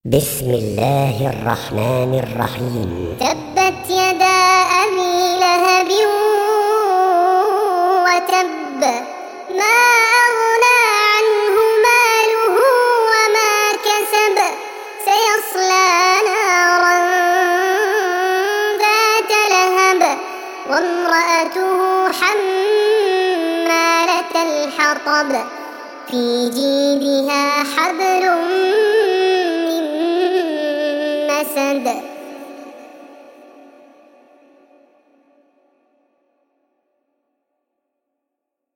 بسم الله الرحمن الرحيم. تبت يدا أبي لهب وتب، ما أغنى عنه ماله وما كسب، سيصلى نارا ذات لهب، وامرأته حمالة الحطب، في جيدها حبل